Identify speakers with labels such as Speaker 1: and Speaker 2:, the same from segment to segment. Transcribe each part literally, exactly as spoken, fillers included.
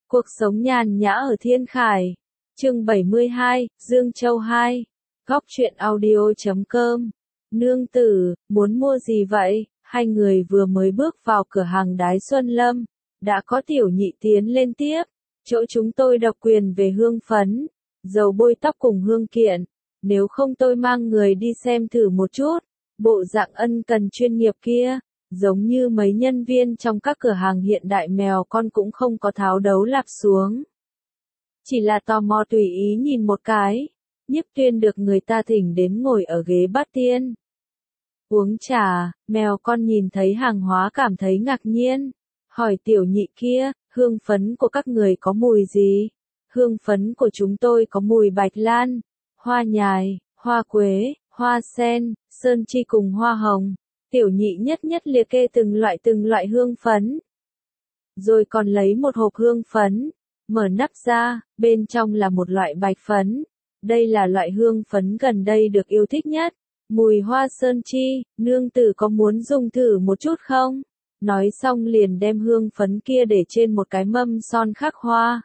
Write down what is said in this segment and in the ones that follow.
Speaker 1: Cuộc sống nhàn nhã ở Thiên Khải. Chương bảy mươi hai, Dương Châu hai. Góc truyện audio chấm com. Nương tử, muốn mua gì vậy? Hai người vừa mới bước vào cửa hàng Đái Xuân Lâm. Đã có tiểu nhị tiến lên tiếp. Chỗ chúng tôi độc quyền về hương phấn, dầu bôi tóc cùng hương kiện. Nếu không tôi mang người đi xem thử một chút. Bộ dạng ân cần chuyên nghiệp kia. Giống như mấy nhân viên trong các cửa hàng hiện đại mèo con cũng không có tháo đấu lạp xuống. Chỉ là tò mò tùy ý nhìn một cái. Nhiếp Tuyên được người ta thỉnh đến ngồi ở ghế bát tiên. Uống trà, mèo con nhìn thấy hàng hóa cảm thấy ngạc nhiên. Hỏi tiểu nhị kia, hương phấn của các người có mùi gì? Hương phấn của chúng tôi có mùi bạch lan, hoa nhài, hoa quế, hoa sen, sơn chi cùng hoa hồng. Tiểu nhị nhất nhất liệt kê từng loại từng loại hương phấn. Rồi còn lấy một hộp hương phấn, mở nắp ra, bên trong là một loại bạch phấn. Đây là loại hương phấn gần đây được yêu thích nhất. Mùi hoa sơn chi, nương tử có muốn dùng thử một chút không? Nói xong liền đem hương phấn kia để trên một cái mâm son khắc hoa.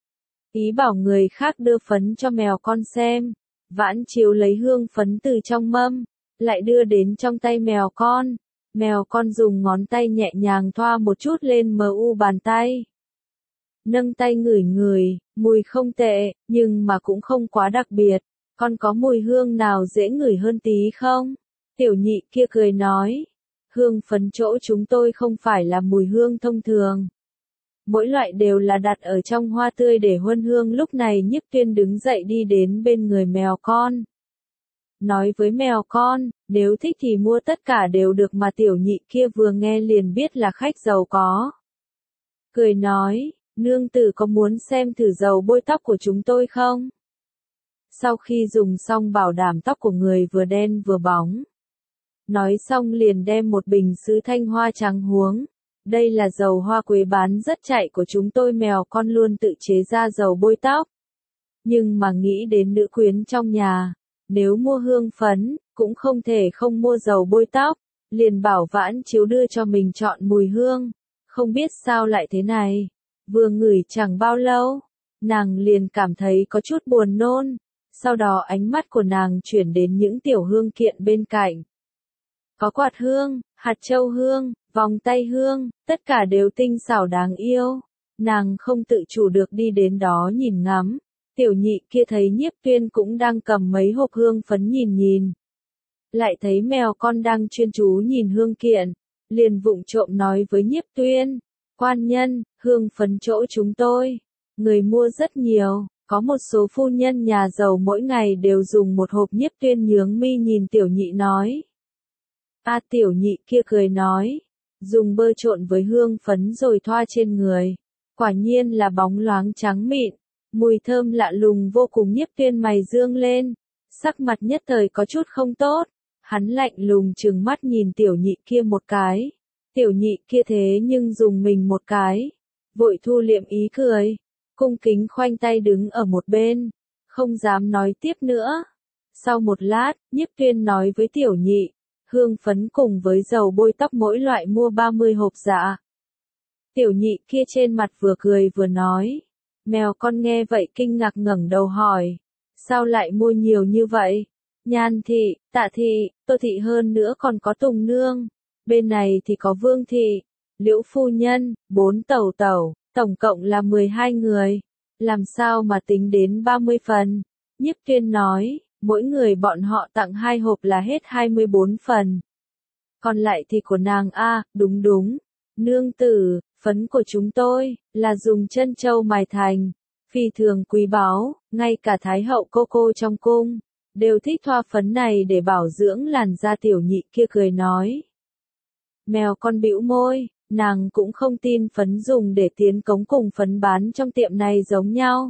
Speaker 1: Ý bảo người khác đưa phấn cho mèo con xem. Vãn Chiếu lấy hương phấn từ trong mâm, lại đưa đến trong tay mèo con. Mèo con dùng ngón tay nhẹ nhàng thoa một chút lên mờ u bàn tay. Nâng tay ngửi ngửi, mùi không tệ, nhưng mà cũng không quá đặc biệt. Con có mùi hương nào dễ ngửi hơn tí không? Tiểu nhị kia cười nói. Hương phấn chỗ chúng tôi không phải là mùi hương thông thường. Mỗi loại đều là đặt ở trong hoa tươi để huân hương. Lúc này Nhiếp Tuyên đứng dậy đi đến bên người mèo con. Nói với mèo con, nếu thích thì mua tất cả đều được, mà tiểu nhị kia vừa nghe liền biết là khách giàu có. Cười nói, nương tử có muốn xem thử dầu bôi tóc của chúng tôi không? Sau khi dùng xong bảo đảm tóc của người vừa đen vừa bóng. Nói xong liền đem một bình sứ thanh hoa trắng huống. Đây là dầu hoa quế bán rất chạy của chúng tôi, mèo con luôn tự chế ra dầu bôi tóc. Nhưng mà nghĩ đến nữ quyến trong nhà. Nếu mua hương phấn, cũng không thể không mua dầu bôi tóc, liền bảo Vãn Chiếu đưa cho mình chọn mùi hương. Không biết sao lại thế này, vừa ngửi chẳng bao lâu, nàng liền cảm thấy có chút buồn nôn, sau đó ánh mắt của nàng chuyển đến những tiểu hương kiện bên cạnh. Có quạt hương, hạt châu hương, vòng tay hương, tất cả đều tinh xảo đáng yêu, nàng không tự chủ được đi đến đó nhìn ngắm. Tiểu nhị kia thấy Nhiếp Tuyên cũng đang cầm mấy hộp hương phấn nhìn nhìn. Lại thấy mèo con đang chuyên chú nhìn hương kiện. Liền vụng trộm nói với Nhiếp Tuyên. Quan nhân, hương phấn chỗ chúng tôi. Người mua rất nhiều. Có một số phu nhân nhà giàu mỗi ngày đều dùng một hộp. Nhiếp Tuyên nhướng mi nhìn tiểu nhị nói. A tiểu nhị kia cười nói. Dùng bơ trộn với hương phấn rồi thoa trên người. Quả nhiên là bóng loáng trắng mịn. Mùi thơm lạ lùng vô cùng. Nhiếp Tuyên mày dương lên, sắc mặt nhất thời có chút không tốt, hắn lạnh lùng trừng mắt nhìn tiểu nhị kia một cái. Tiểu nhị kia thế nhưng dùng mình một cái, vội thu liệm ý cười, cung kính khoanh tay đứng ở một bên, không dám nói tiếp nữa. Sau một lát, Nhiếp Tuyên nói với tiểu nhị, hương phấn cùng với dầu bôi tóc mỗi loại mua ba mươi hộp dạ. Tiểu nhị kia trên mặt vừa cười vừa nói. Mèo con nghe vậy kinh ngạc ngẩng đầu hỏi. Sao lại mua nhiều như vậy? Nhan thị, Tạ thị, Tô thị hơn nữa còn có Tùng nương. Bên này thì có Vương thị, Liễu phu nhân, bốn tẩu tẩu, tổng cộng là mười hai người. Làm sao mà tính đến ba mươi phần? Nhiếp Tuyên nói, mỗi người bọn họ tặng hai hộp là hết hai mươi bốn phần. Còn lại thì của nàng a, đúng đúng. Nương tử, phấn của chúng tôi, là dùng chân châu mài thành, phi thường quý báu, ngay cả Thái hậu cô cô trong cung, đều thích thoa phấn này để bảo dưỡng làn da. Tiểu nhị kia cười nói. Mèo con bĩu môi, nàng cũng không tin phấn dùng để tiến cống cùng phấn bán trong tiệm này giống nhau.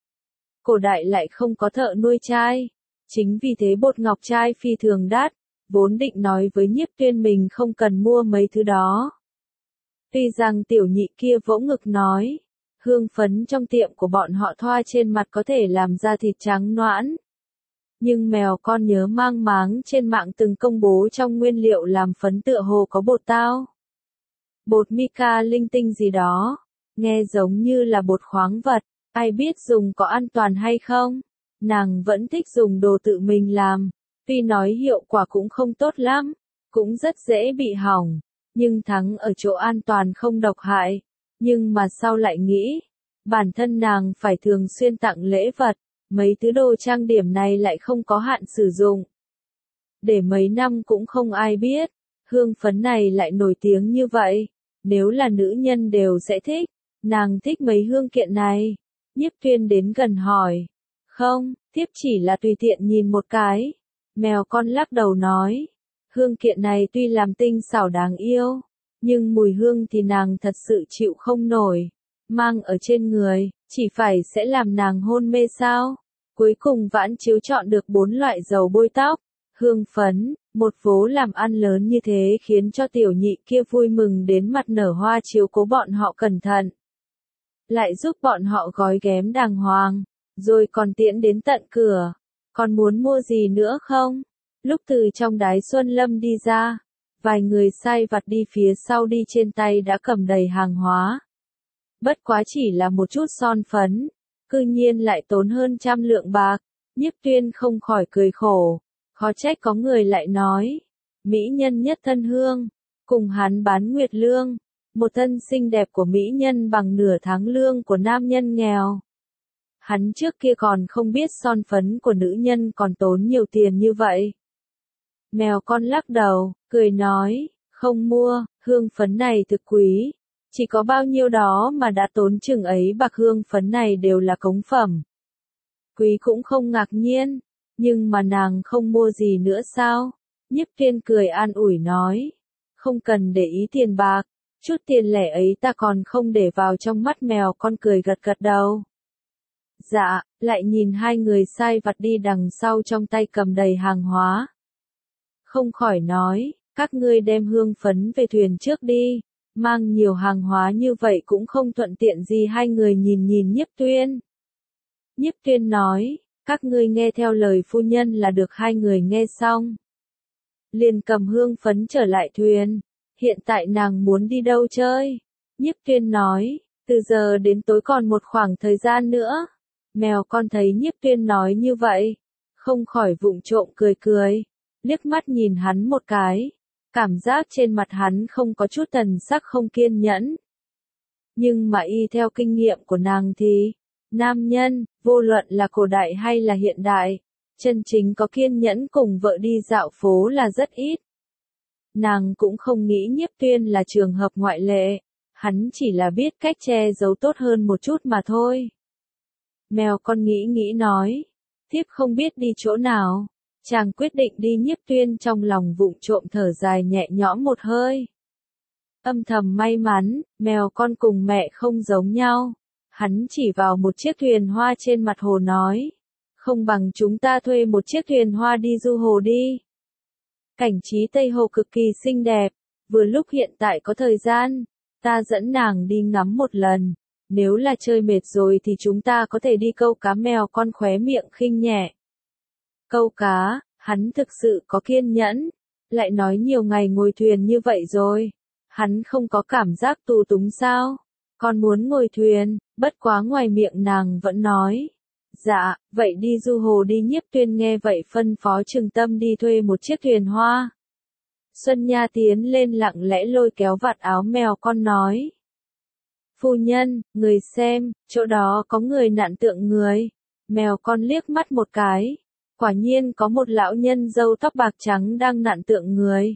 Speaker 1: Cổ đại lại không có thợ nuôi trai, chính vì thế bột ngọc trai phi thường đắt, vốn định nói với Nhiếp Tuyên mình không cần mua mấy thứ đó. Tuy rằng tiểu nhị kia vỗ ngực nói, hương phấn trong tiệm của bọn họ thoa trên mặt có thể làm da thịt trắng nõn. Nhưng mèo con nhớ mang máng trên mạng từng công bố trong nguyên liệu làm phấn tựa hồ có bột tao, bột mica linh tinh gì đó. nghe giống như là bột khoáng vật, ai biết dùng có an toàn hay không. Nàng vẫn thích dùng đồ tự mình làm, tuy nói hiệu quả cũng không tốt lắm, cũng rất dễ bị hỏng, nhưng thắng ở chỗ an toàn không độc hại. Nhưng mà sau lại nghĩ, bản thân nàng phải thường xuyên tặng lễ vật, mấy thứ đồ trang điểm này lại không có hạn sử dụng. Để mấy năm cũng không ai biết, hương phấn này lại nổi tiếng như vậy, nếu là nữ nhân đều sẽ thích, nàng thích mấy hương kiện này. Nhiếp Tuyên đến gần hỏi, không, thiếp chỉ là tùy tiện nhìn một cái. Mèo con lắc đầu nói, hương kiện này tuy làm tinh xảo đáng yêu, nhưng mùi hương thì nàng thật sự chịu không nổi. Mang ở trên người, chỉ phải sẽ làm nàng hôn mê sao. Cuối cùng Vãn Chiếu chọn được bốn loại dầu bôi tóc, hương phấn, một vố làm ăn lớn như thế khiến cho tiểu nhị kia vui mừng đến mặt nở hoa, chiếu cố bọn họ cẩn thận. Lại giúp bọn họ gói ghém đàng hoàng, rồi còn tiễn đến tận cửa. Còn muốn mua gì nữa không? Lúc từ trong đái Xuân Lâm đi ra, vài người sai vặt đi phía sau đi trên tay đã cầm đầy hàng hóa. Bất quá chỉ là một chút son phấn, cư nhiên lại tốn hơn trăm lượng bạc. Nhiếp Tuyên không khỏi cười khổ, khó trách có người lại nói, mỹ nhân nhất thân hương, cùng hắn bán nguyệt lương, một thân xinh đẹp của mỹ nhân bằng nửa tháng lương của nam nhân nghèo. Hắn trước kia còn không biết son phấn của nữ nhân còn tốn nhiều tiền như vậy. Mèo con lắc đầu, cười nói, không mua, hương phấn này thực quý, chỉ có bao nhiêu đó mà đã tốn chừng ấy bạc, hương phấn này đều là cống phẩm. Quý cũng không ngạc nhiên, nhưng mà nàng không mua gì nữa sao? Nhiếp Tuyên cười an ủi nói, không cần để ý tiền bạc, chút tiền lẻ ấy ta còn không để vào trong mắt. Mèo con cười gật gật đầu. Dạ, lại nhìn hai người sai vặt đi đằng sau trong tay cầm đầy hàng hóa. Không khỏi nói, các ngươi đem hương phấn về thuyền trước đi, mang nhiều hàng hóa như vậy cũng không thuận tiện gì. Hai người nhìn nhìn Nhiếp Tuyên. Nhiếp Tuyên nói, các ngươi nghe theo lời phu nhân là được. Hai người nghe xong, liền cầm hương phấn trở lại thuyền. Hiện tại nàng muốn đi đâu chơi? Nhiếp Tuyên nói, từ giờ đến tối còn một khoảng thời gian nữa. Mèo con thấy Nhiếp Tuyên nói như vậy, không khỏi vụng trộm cười cười, liếc mắt nhìn hắn một cái, cảm giác trên mặt hắn không có chút thần sắc không kiên nhẫn. Nhưng mà y theo kinh nghiệm của nàng thì, nam nhân, vô luận là cổ đại hay là hiện đại, chân chính có kiên nhẫn cùng vợ đi dạo phố là rất ít. Nàng cũng không nghĩ Nhiếp Tuyên là trường hợp ngoại lệ, hắn chỉ là biết cách che giấu tốt hơn một chút mà thôi. Mèo con nghĩ nghĩ nói, thiếp không biết đi chỗ nào. Chàng quyết định đi. Nhiếp Tuyên trong lòng vụng trộm thở dài nhẹ nhõm một hơi. Âm thầm may mắn, mèo con cùng mẹ không giống nhau. Hắn chỉ vào một chiếc thuyền hoa trên mặt hồ nói, không bằng chúng ta thuê một chiếc thuyền hoa đi du hồ đi. Cảnh trí Tây Hồ cực kỳ xinh đẹp, vừa lúc hiện tại có thời gian, ta dẫn nàng đi ngắm một lần. Nếu là chơi mệt rồi thì chúng ta có thể đi câu cá. Mèo con khóe miệng khinh nhẹ. Câu cá, hắn thực sự có kiên nhẫn, lại nói nhiều ngày ngồi thuyền như vậy rồi, hắn không có cảm giác tù túng sao? Con muốn ngồi thuyền, bất quá ngoài miệng nàng vẫn nói, dạ, vậy đi du hồ đi. Nhiếp Tuyên nghe vậy phân phó Trừng Tâm đi thuê một chiếc thuyền hoa. Xuân Nha tiến lên lặng lẽ lôi kéo vạt áo mèo con nói, phu nhân, người xem, chỗ đó có người nặn tượng người. Mèo con liếc mắt một cái, quả nhiên có một lão nhân râu tóc bạc trắng đang nặn tượng người.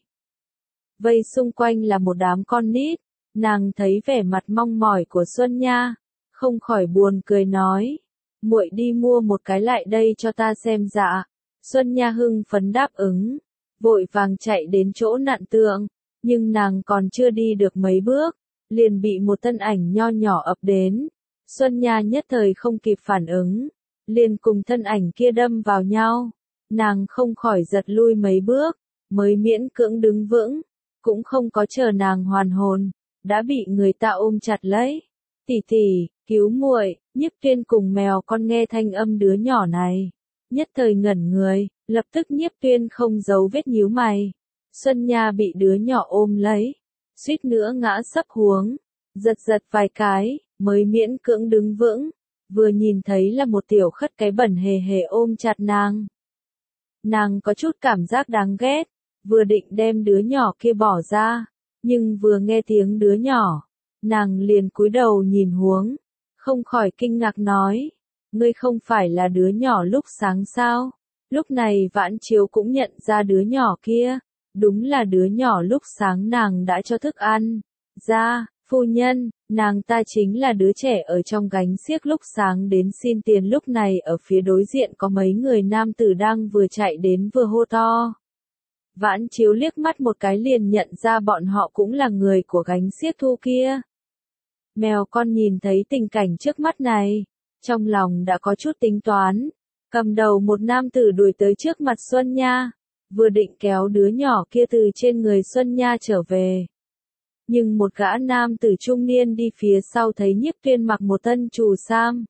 Speaker 1: Vây xung quanh là một đám con nít, nàng thấy vẻ mặt mong mỏi của Xuân Nha, không khỏi buồn cười nói, muội đi mua một cái lại đây cho ta xem. Dạ. Xuân Nha hưng phấn đáp ứng, vội vàng chạy đến chỗ nặn tượng, nhưng nàng còn chưa đi được mấy bước, liền bị một thân ảnh nho nhỏ ập đến. Xuân Nha nhất thời không kịp phản ứng, liền cùng thân ảnh kia đâm vào nhau. Nàng không khỏi giật lui mấy bước, mới miễn cưỡng đứng vững, cũng không có chờ nàng hoàn hồn, đã bị người ta ôm chặt lấy. Tỷ tỷ, cứu muội. Nhiếp Tuyên cùng mèo con nghe thanh âm đứa nhỏ này, nhất thời ngẩn người, lập tức Nhiếp Tuyên không giấu vết nhíu mày. Xuân Nha bị đứa nhỏ ôm lấy, suýt nữa ngã sấp huống, giật giật vài cái, mới miễn cưỡng đứng vững, vừa nhìn thấy là một tiểu khất cái bẩn hề hề ôm chặt nàng. Nàng có chút cảm giác đáng ghét, vừa định đem đứa nhỏ kia bỏ ra, nhưng vừa nghe tiếng đứa nhỏ, nàng liền cúi đầu nhìn huống, không khỏi kinh ngạc nói, ngươi không phải là đứa nhỏ lúc sáng sao? Lúc này Vãn Chiếu cũng nhận ra đứa nhỏ kia, đúng là đứa nhỏ lúc sáng nàng đã cho thức ăn. Ra, phu nhân, nàng ta chính là đứa trẻ ở trong gánh xiếc lúc sáng đến xin tiền, lúc này ở phía đối diện có mấy người nam tử đang vừa chạy đến vừa hô to. Vãn Chiếu liếc mắt một cái liền nhận ra bọn họ cũng là người của gánh xiếc thu kia. Mèo con nhìn thấy tình cảnh trước mắt này, trong lòng đã có chút tính toán, cầm đầu một nam tử đuổi tới trước mặt Xuân Nha, vừa định kéo đứa nhỏ kia từ trên người Xuân Nha trở về. Nhưng một gã nam tử trung niên đi phía sau thấy Nhiếp Tuyên mặc một thân trù sam,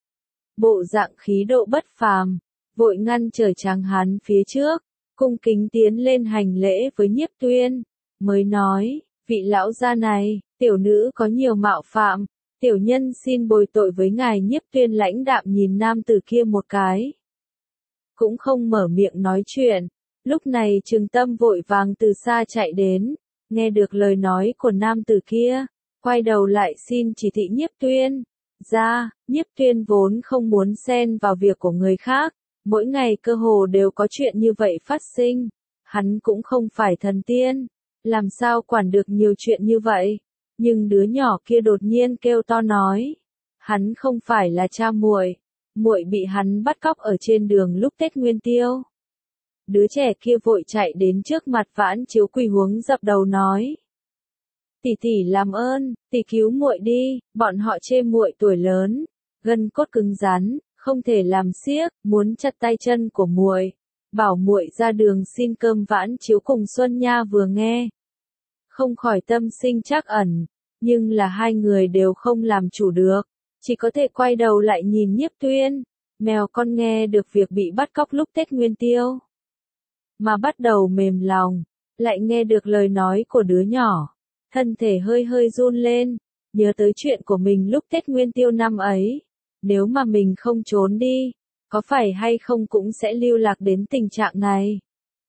Speaker 1: bộ dạng khí độ bất phàm, vội ngăn trở chàng hắn phía trước, cung kính tiến lên hành lễ với Nhiếp Tuyên, mới nói, vị lão gia này, tiểu nữ có nhiều mạo phạm, tiểu nhân xin bồi tội với ngài. Nhiếp Tuyên lãnh đạm nhìn nam tử kia một cái, cũng không mở miệng nói chuyện. Lúc này Trừng Tâm vội vàng từ xa chạy đến, nghe được lời nói của nam tử kia, quay đầu lại xin chỉ thị Nhiếp Tuyên. Ra, Nhiếp Tuyên vốn không muốn xen vào việc của người khác, mỗi ngày cơ hồ đều có chuyện như vậy phát sinh, hắn cũng không phải thần tiên, làm sao quản được nhiều chuyện như vậy. Nhưng đứa nhỏ kia đột nhiên kêu to nói, hắn không phải là cha muội, muội bị hắn bắt cóc ở trên đường lúc Tết Nguyên Tiêu. Đứa trẻ kia vội chạy đến trước mặt Vãn Chiếu quỳ huống dập đầu nói, tỷ tỷ làm ơn, tỷ cứu muội đi, bọn họ chê muội tuổi lớn, gân cốt cứng rắn, không thể làm xiếc, muốn chặt tay chân của muội, bảo muội ra đường xin cơm. Vãn Chiếu cùng Xuân Nha vừa nghe, không khỏi tâm sinh trắc ẩn, nhưng là hai người đều không làm chủ được, chỉ có thể quay đầu lại nhìn Nhiếp Tuyên. Mèo con nghe được việc bị bắt cóc lúc Tết Nguyên Tiêu, mà bắt đầu mềm lòng, lại nghe được lời nói của đứa nhỏ, thân thể hơi hơi run lên, nhớ tới chuyện của mình lúc Tết Nguyên Tiêu năm ấy, nếu mà mình không trốn đi, có phải hay không cũng sẽ lưu lạc đến tình trạng này.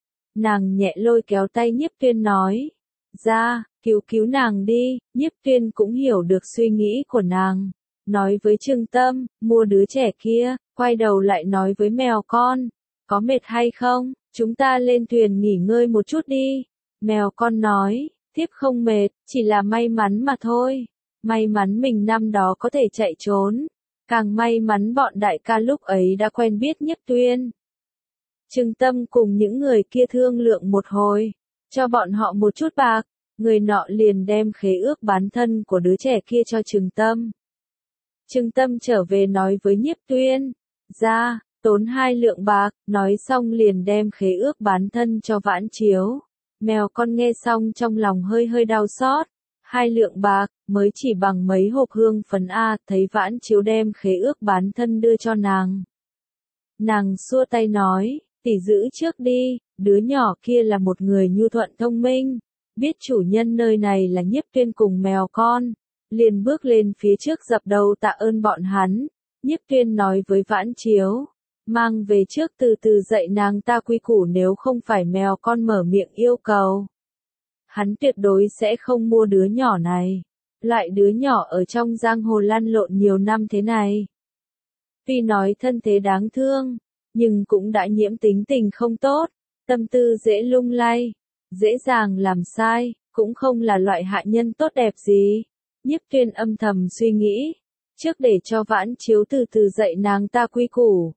Speaker 1: Nàng nhẹ lôi kéo tay Nhiếp Tuyên nói, ra, cứu cứu nàng đi. Nhiếp Tuyên cũng hiểu được suy nghĩ của nàng, nói với Trừng Tâm, mua đứa trẻ kia, quay đầu lại nói với mèo con, có mệt hay không, chúng ta lên thuyền nghỉ ngơi một chút đi. Mèo con nói, thiếp không mệt, chỉ là may mắn mà thôi, may mắn mình năm đó có thể chạy trốn, càng may mắn bọn đại ca lúc ấy đã quen biết Nhiếp Tuyên. Trừng Tâm cùng những người kia thương lượng một hồi, cho bọn họ một chút bạc, người nọ liền đem khế ước bán thân của đứa trẻ kia cho Trừng Tâm. Trừng Tâm trở về nói với Nhiếp Tuyên, ra, tốn hai lượng bạc, nói xong liền đem khế ước bán thân cho Vãn Chiếu. Mèo con nghe xong trong lòng hơi hơi đau xót, hai lượng bạc, mới chỉ bằng mấy hộp hương phấn A. Thấy Vãn Chiếu đem khế ước bán thân đưa cho nàng, nàng xua tay nói, tỷ giữ trước đi, đứa nhỏ kia là một người nhu thuận thông minh, biết chủ nhân nơi này là Nhiếp Tuyên cùng mèo con, liền bước lên phía trước dập đầu tạ ơn bọn hắn. Nhiếp Tuyên nói với Vãn Chiếu, mang về trước từ từ dạy nàng ta quy củ, nếu không phải mèo con mở miệng yêu cầu, hắn tuyệt đối sẽ không mua đứa nhỏ này. Loại đứa nhỏ ở trong giang hồ lăn lộn nhiều năm thế này, tuy nói thân thế đáng thương, nhưng cũng đã nhiễm tính tình không tốt, tâm tư dễ lung lay, dễ dàng làm sai, cũng không là loại hạ nhân tốt đẹp gì. Nhiếp Tuyên âm thầm suy nghĩ, trước để cho Vãn Chiếu từ từ dạy nàng ta quy củ.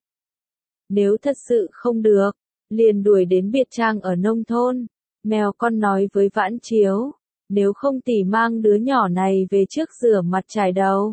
Speaker 1: Nếu thật sự không được, liền đuổi đến biệt trang ở nông thôn. Mèo con nói với Vãn Chiếu, nếu không tỷ mang đứa nhỏ này về trước rửa mặt trải đầu,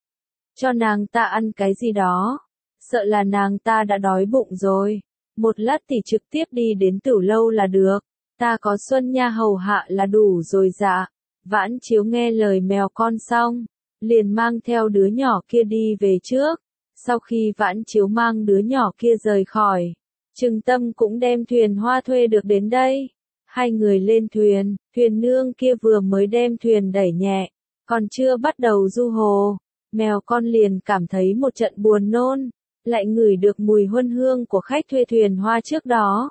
Speaker 1: cho nàng ta ăn cái gì đó, sợ là nàng ta đã đói bụng rồi. Một lát tỷ trực tiếp đi đến Tửu Lâu là được, ta có Xuân Nha hầu hạ là đủ rồi. Dạ. Vãn Chiếu nghe lời mèo con xong, liền mang theo đứa nhỏ kia đi về trước. Sau khi Vãn Chiếu mang đứa nhỏ kia rời khỏi, Trừng Tâm cũng đem thuyền hoa thuê được đến đây. Hai người lên thuyền, thuyền nương kia vừa mới đem thuyền đẩy nhẹ, còn chưa bắt đầu du hồ, mèo con liền cảm thấy một trận buồn nôn, lại ngửi được mùi huân hương của khách thuê thuyền hoa trước đó.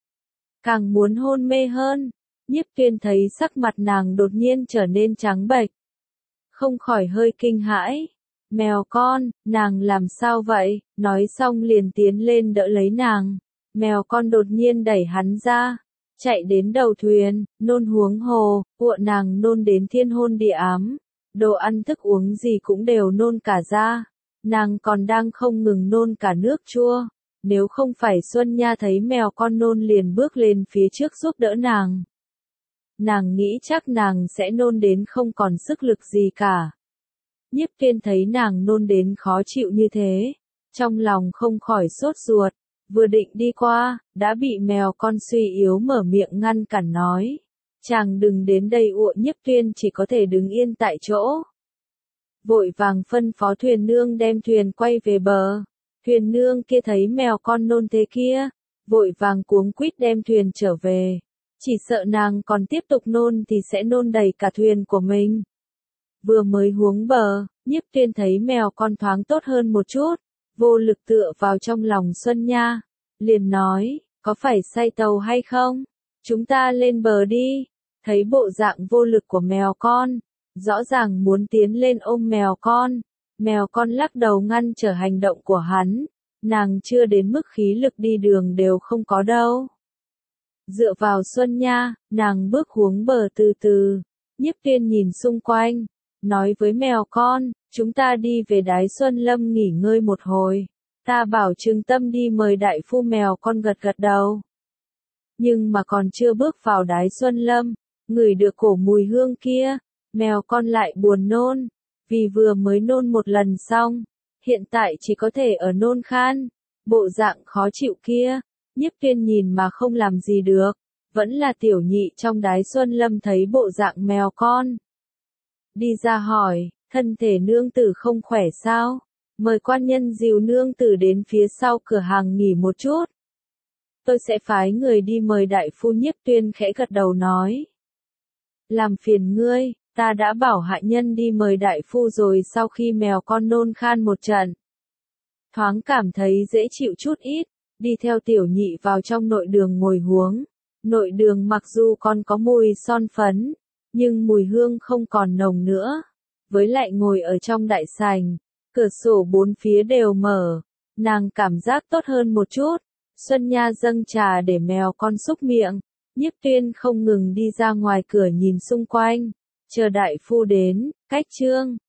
Speaker 1: Càng muốn hôn mê hơn, Nhiếp Tuyên thấy sắc mặt nàng đột nhiên trở nên trắng bệch. Không khỏi hơi kinh hãi. Mèo con, nàng làm sao vậy? Nói xong liền tiến lên đỡ lấy nàng. Mèo con đột nhiên đẩy hắn ra, chạy đến đầu thuyền, nôn huống hồ, ụa nàng nôn đến thiên hôn địa ám. Đồ ăn thức uống gì cũng đều nôn cả ra. Nàng còn đang không ngừng nôn cả nước chua. Nếu không phải Xuân Nha thấy mèo con nôn liền bước lên phía trước giúp đỡ nàng. Nàng nghĩ chắc nàng sẽ nôn đến không còn sức lực gì cả. Nhiếp Tuyên thấy nàng nôn đến khó chịu như thế, trong lòng không khỏi sốt ruột, vừa định đi qua, đã bị mèo con suy yếu mở miệng ngăn cản nói. Chàng đừng đến đây ụa. Nhiếp Tuyên chỉ có thể đứng yên tại chỗ. Vội vàng phân phó thuyền nương đem thuyền quay về bờ. Thuyền nương kia thấy mèo con nôn thế kia, vội vàng cuống quýt đem thuyền trở về. Chỉ sợ nàng còn tiếp tục nôn thì sẽ nôn đầy cả thuyền của mình. Vừa mới huống bờ, Nhiếp Tuyên thấy mèo con thoáng tốt hơn một chút, vô lực tựa vào trong lòng Xuân Nha, liền nói, có phải say tàu hay không? Chúng ta lên bờ đi. Thấy bộ dạng vô lực của mèo con, rõ ràng muốn tiến lên ôm mèo con, mèo con lắc đầu ngăn trở hành động của hắn, nàng chưa đến mức khí lực đi đường đều không có đâu. Dựa vào Xuân Nha, nàng bước huống bờ từ từ. Nhiếp Tuyên nhìn xung quanh, nói với mèo con, chúng ta đi về Đái Xuân Lâm nghỉ ngơi một hồi. Ta bảo Trừng Tâm đi mời đại phu. Mèo con gật gật đầu. Nhưng mà còn chưa bước vào Đái Xuân Lâm, ngửi được cổ mùi hương kia, mèo con lại buồn nôn, vì vừa mới nôn một lần xong, hiện tại chỉ có thể ở nôn khan, bộ dạng khó chịu kia. Nhiếp Tuyên nhìn mà không làm gì được, vẫn là tiểu nhị trong Đái Xuân Lâm thấy bộ dạng mèo con. Đi ra hỏi, thân thể nương tử không khỏe sao? Mời quan nhân dìu nương tử đến phía sau cửa hàng nghỉ một chút. Tôi sẽ phái người đi mời đại phu. Nhiếp Tuyên khẽ gật đầu nói. Làm phiền ngươi, ta đã bảo hạ nhân đi mời đại phu rồi. Sau khi mèo con nôn khan một trận, thoáng cảm thấy dễ chịu chút ít, đi theo tiểu nhị vào trong nội đường ngồi huống. Nội đường mặc dù còn có mùi son phấn, nhưng mùi hương không còn nồng nữa. Với lại ngồi ở trong đại sảnh, cửa sổ bốn phía đều mở, nàng cảm giác tốt hơn một chút. Xuân Nha dâng trà để mèo con xúc miệng. Nhiếp Tuyên không ngừng đi ra ngoài cửa nhìn xung quanh, chờ đại phu đến. Cách chương